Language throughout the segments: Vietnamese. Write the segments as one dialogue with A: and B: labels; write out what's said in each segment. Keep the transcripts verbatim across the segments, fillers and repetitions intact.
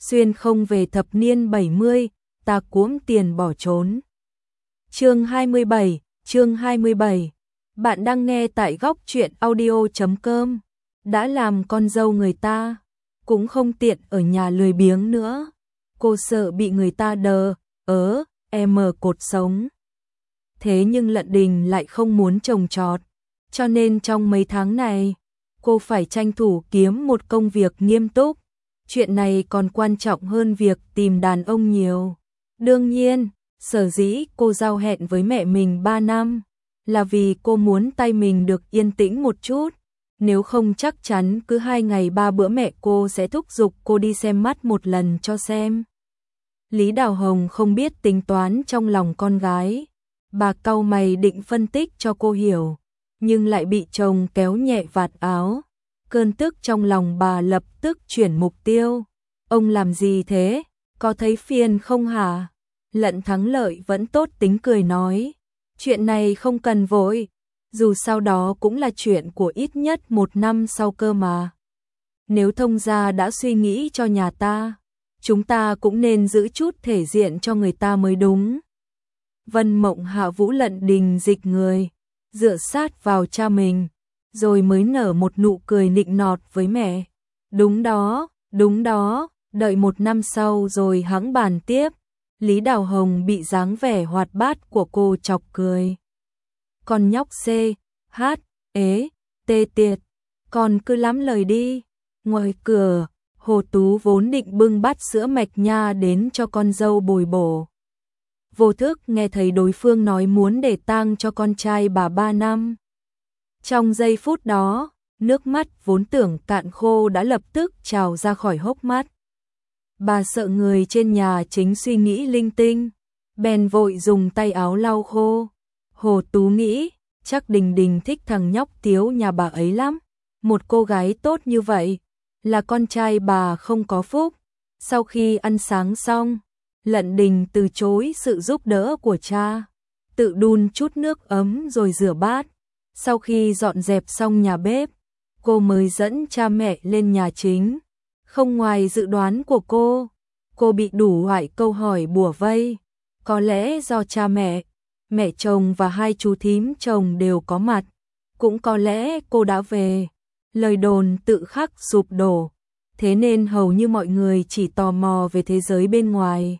A: xuyên không về thập niên bảy mươi, ta cuỗm tiền bỏ trốn. Chương hai mươi bảy, chương hai mươi bảy. Bạn đang nghe tại góc truyện audio chấm com. Đã làm con dâu người ta, cũng không tiện ở nhà lười biếng nữa. Cô sợ bị người ta đờ, ớ, em mờ cột sống. Thế nhưng Lận Đình lại không muốn trồng trọt, cho nên trong mấy tháng này, cô phải tranh thủ kiếm một công việc nghiêm túc. Chuyện này còn quan trọng hơn việc tìm đàn ông nhiều. Đương nhiên, sở dĩ cô giao hẹn với mẹ mình ba năm, là vì cô muốn tay mình được yên tĩnh một chút. Nếu không chắc chắn cứ hai ngày ba bữa mẹ cô sẽ thúc giục cô đi xem mắt một lần cho xem. Lý Đào Hồng không biết tính toán trong lòng con gái. Bà cau mày định phân tích cho cô hiểu, nhưng lại bị chồng kéo nhẹ vạt áo. Cơn tức trong lòng bà lập tức chuyển mục tiêu. Ông làm gì thế? Có thấy phiền không hả? Lận Thắng Lợi vẫn tốt tính cười nói. Chuyện này không cần vội, dù sau đó cũng là chuyện của ít nhất một năm sau cơ mà. Nếu thông gia đã suy nghĩ cho nhà ta, chúng ta cũng nên giữ chút thể diện cho người ta mới đúng. Vân Mộng Hạ Vũ Lận Đình dịch người, dựa sát vào cha mình, rồi mới nở một nụ cười nịnh nọt với mẹ. Đúng đó, đúng đó, đợi một năm sau rồi hẵng bàn tiếp. Lý Đào Hồng bị dáng vẻ hoạt bát của cô chọc cười. Con nhóc C, H, ế, tê tiệt, con cứ lắm lời đi. Ngoài cửa, Hồ Tú vốn định bưng bát sữa mạch nha đến cho con dâu bồi bổ. Vô thức nghe thấy đối phương nói muốn để tang cho con trai bà ba năm. Trong giây phút đó, nước mắt vốn tưởng cạn khô đã lập tức trào ra khỏi hốc mắt. Bà sợ người trên nhà chính suy nghĩ linh tinh, bèn vội dùng tay áo lau khô. Hồ Tú nghĩ, chắc Đình Đình thích thằng nhóc Tiếu nhà bà ấy lắm. Một cô gái tốt như vậy, là con trai bà không có phúc. Sau khi ăn sáng xong, Lận Đình từ chối sự giúp đỡ của cha, tự đun chút nước ấm rồi rửa bát. Sau khi dọn dẹp xong nhà bếp, cô mới dẫn cha mẹ lên nhà chính. Không ngoài dự đoán của cô, cô bị đủ loại câu hỏi bủa vây. Có lẽ do cha mẹ, mẹ chồng và hai chú thím chồng đều có mặt. Cũng có lẽ cô đã về, lời đồn tự khắc sụp đổ. Thế nên hầu như mọi người chỉ tò mò về thế giới bên ngoài.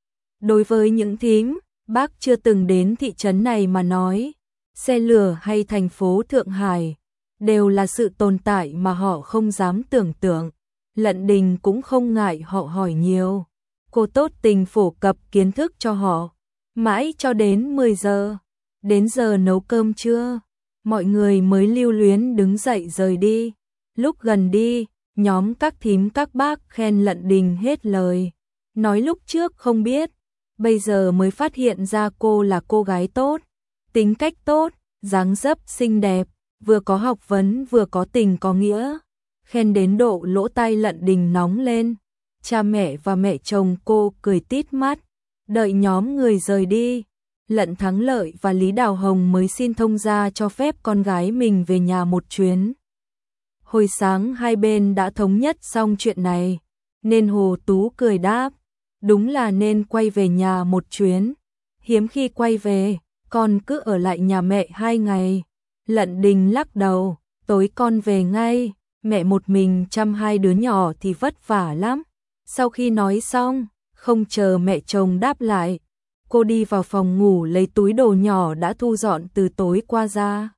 A: Đối với những thím, bác chưa từng đến thị trấn này mà nói, xe lửa hay thành phố Thượng Hải, đều là sự tồn tại mà họ không dám tưởng tượng. Lận Đình cũng không ngại họ hỏi nhiều. Cô tốt tình phổ cập kiến thức cho họ. Mãi cho đến mười giờ. Đến giờ nấu cơm trưa, mọi người mới lưu luyến đứng dậy rời đi. Lúc gần đi, nhóm các thím các bác khen Lận Đình hết lời. Nói lúc trước không biết, bây giờ mới phát hiện ra cô là cô gái tốt, tính cách tốt, dáng dấp xinh đẹp, vừa có học vấn vừa có tình có nghĩa. Khen đến độ lỗ tai Lận Đình nóng lên. Cha mẹ và mẹ chồng cô cười tít mắt. Đợi nhóm người rời đi, Lận Thắng Lợi và Lý Đào Hồng mới xin thông gia cho phép con gái mình về nhà một chuyến. Hồi sáng hai bên đã thống nhất xong chuyện này, nên Hồ Tú cười đáp, đúng là nên quay về nhà một chuyến. Hiếm khi quay về, con cứ ở lại nhà mẹ hai ngày. Lận Đình lắc đầu, tối con về ngay. Mẹ một mình chăm hai đứa nhỏ thì vất vả lắm. Sau khi nói xong, không chờ mẹ chồng đáp lại, cô đi vào phòng ngủ lấy túi đồ nhỏ đã thu dọn từ tối qua ra.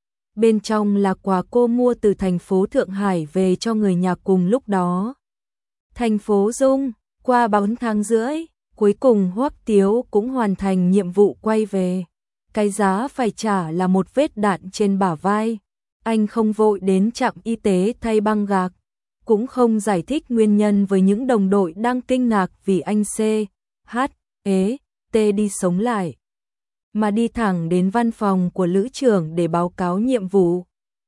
A: Bên trong là quà cô mua từ thành phố Thượng Hải về cho người nhà cùng lúc đó. Thành phố Dung, qua bốn tháng rưỡi, cuối cùng Hoắc Tiếu cũng hoàn thành nhiệm vụ quay về. Cái giá phải trả là một vết đạn trên bả vai. Anh không vội đến trạm y tế thay băng gạc, cũng không giải thích nguyên nhân với những đồng đội đang kinh ngạc vì anh C, H, ế, T đi sống lại, mà đi thẳng đến văn phòng của lữ trưởng để báo cáo nhiệm vụ.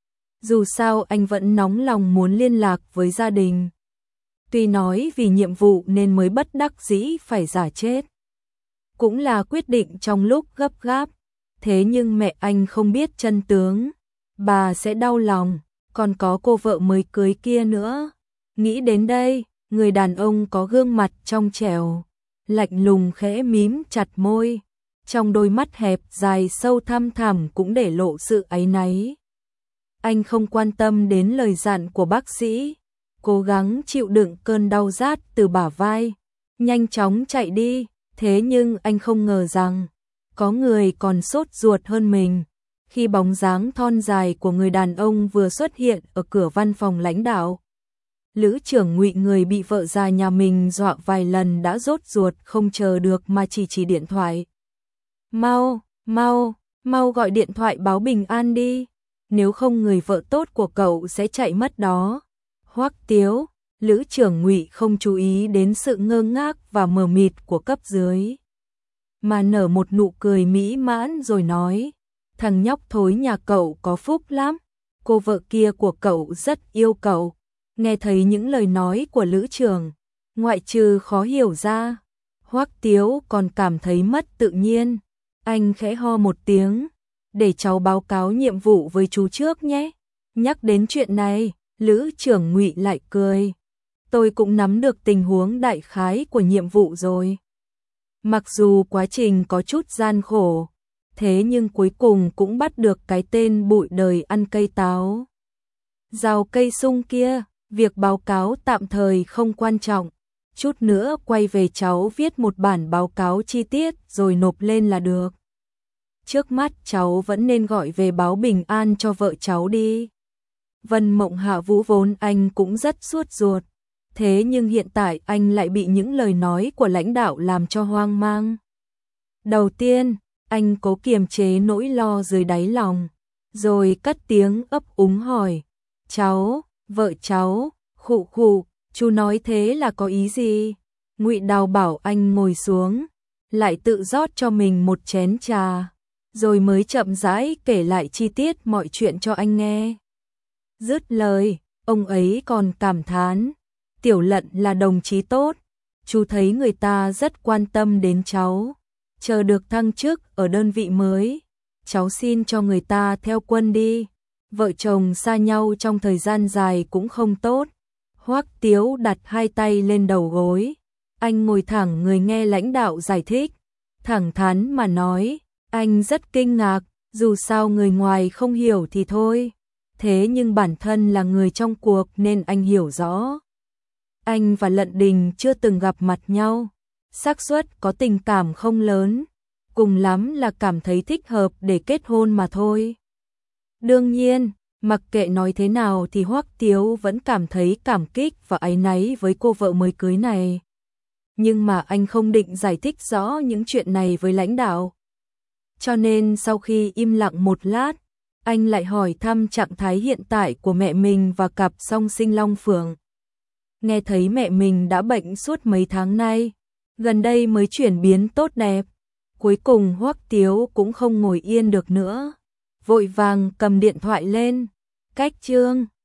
A: Dù sao anh vẫn nóng lòng muốn liên lạc với gia đình. Tuy nói vì nhiệm vụ nên mới bất đắc dĩ phải giả chết. Cũng là quyết định trong lúc gấp gáp, thế nhưng mẹ anh không biết chân tướng. Bà sẽ đau lòng, còn có cô vợ mới cưới kia nữa. Nghĩ đến đây, Người đàn ông có gương mặt trong trẻo, lạnh lùng khẽ mím chặt môi, trong đôi mắt hẹp dài sâu thăm thẳm cũng để lộ sự áy náy. Anh không quan tâm đến lời dặn của bác sĩ, cố gắng chịu đựng cơn đau rát từ bả vai, nhanh chóng chạy đi, thế nhưng anh không ngờ rằng có người còn sốt ruột hơn mình. Khi bóng dáng thon dài của người đàn ông vừa xuất hiện ở cửa văn phòng lãnh đạo, Lữ Trưởng Ngụy, người bị vợ già nhà mình dọa vài lần, đã rốt ruột không chờ được mà chỉ chỉ điện thoại. Mau, mau, mau gọi điện thoại báo bình an đi, nếu không người vợ tốt của cậu sẽ chạy mất đó. Hoắc Tiếu, Lữ Trưởng Ngụy không chú ý đến sự ngơ ngác và mờ mịt của cấp dưới, mà nở một nụ cười mỹ mãn rồi nói, thằng nhóc thối nhà cậu có phúc lắm, cô vợ kia của cậu rất yêu cậu. Nghe thấy những lời nói của Lữ Trường, ngoại trừ khó hiểu ra, Hoắc Tiếu còn cảm thấy mất tự nhiên. Anh khẽ ho một tiếng, để cháu báo cáo nhiệm vụ với chú trước nhé. Nhắc đến chuyện này, Lữ Trưởng Ngụy lại cười. Tôi cũng nắm được tình huống đại khái của nhiệm vụ rồi. Mặc dù quá trình có chút gian khổ, thế nhưng cuối cùng cũng bắt được cái tên bụi đời ăn cây táo, rào cây sung kia. Việc báo cáo tạm thời không quan trọng, chút nữa quay về cháu viết một bản báo cáo chi tiết rồi nộp lên là được. Trước mắt cháu vẫn nên gọi về báo bình an cho vợ cháu đi. Vân Mộng Hạ Vũ vốn anh cũng rất sốt ruột, thế nhưng hiện tại anh lại bị những lời nói của lãnh đạo làm cho hoang mang. Đầu tiên, anh cố kiềm chế nỗi lo dưới đáy lòng, rồi cất tiếng ấp úng hỏi, cháu, vợ cháu, khụ khụ, chú nói thế là có ý gì? Ngụy Đào bảo anh ngồi xuống, lại tự rót cho mình một chén trà, rồi mới chậm rãi kể lại chi tiết mọi chuyện cho anh nghe. Dứt lời, ông ấy còn cảm thán, Tiểu Lận là đồng chí tốt, chú thấy người ta rất quan tâm đến cháu, chờ được thăng chức ở đơn vị mới, cháu xin cho người ta theo quân đi. Vợ chồng xa nhau trong thời gian dài cũng không tốt. Hoắc Tiếu đặt hai tay lên đầu gối, anh ngồi thẳng người nghe lãnh đạo giải thích, thẳng thắn mà nói, anh rất kinh ngạc, dù sao người ngoài không hiểu thì thôi, thế nhưng bản thân là người trong cuộc nên anh hiểu rõ. Anh và Lận Đình chưa từng gặp mặt nhau, xác suất có tình cảm không lớn, cùng lắm là cảm thấy thích hợp để kết hôn mà thôi. Đương nhiên, mặc kệ nói thế nào thì Hoắc Tiếu vẫn cảm thấy cảm kích và áy náy với cô vợ mới cưới này. Nhưng mà anh không định giải thích rõ những chuyện này với lãnh đạo. Cho nên sau khi im lặng một lát, anh lại hỏi thăm trạng thái hiện tại của mẹ mình và cặp song sinh Long Phượng. Nghe thấy mẹ mình đã bệnh suốt mấy tháng nay, gần đây mới chuyển biến tốt đẹp. Cuối cùng Hoắc Tiếu cũng không ngồi yên được nữa, vội vàng cầm điện thoại lên. Cách chương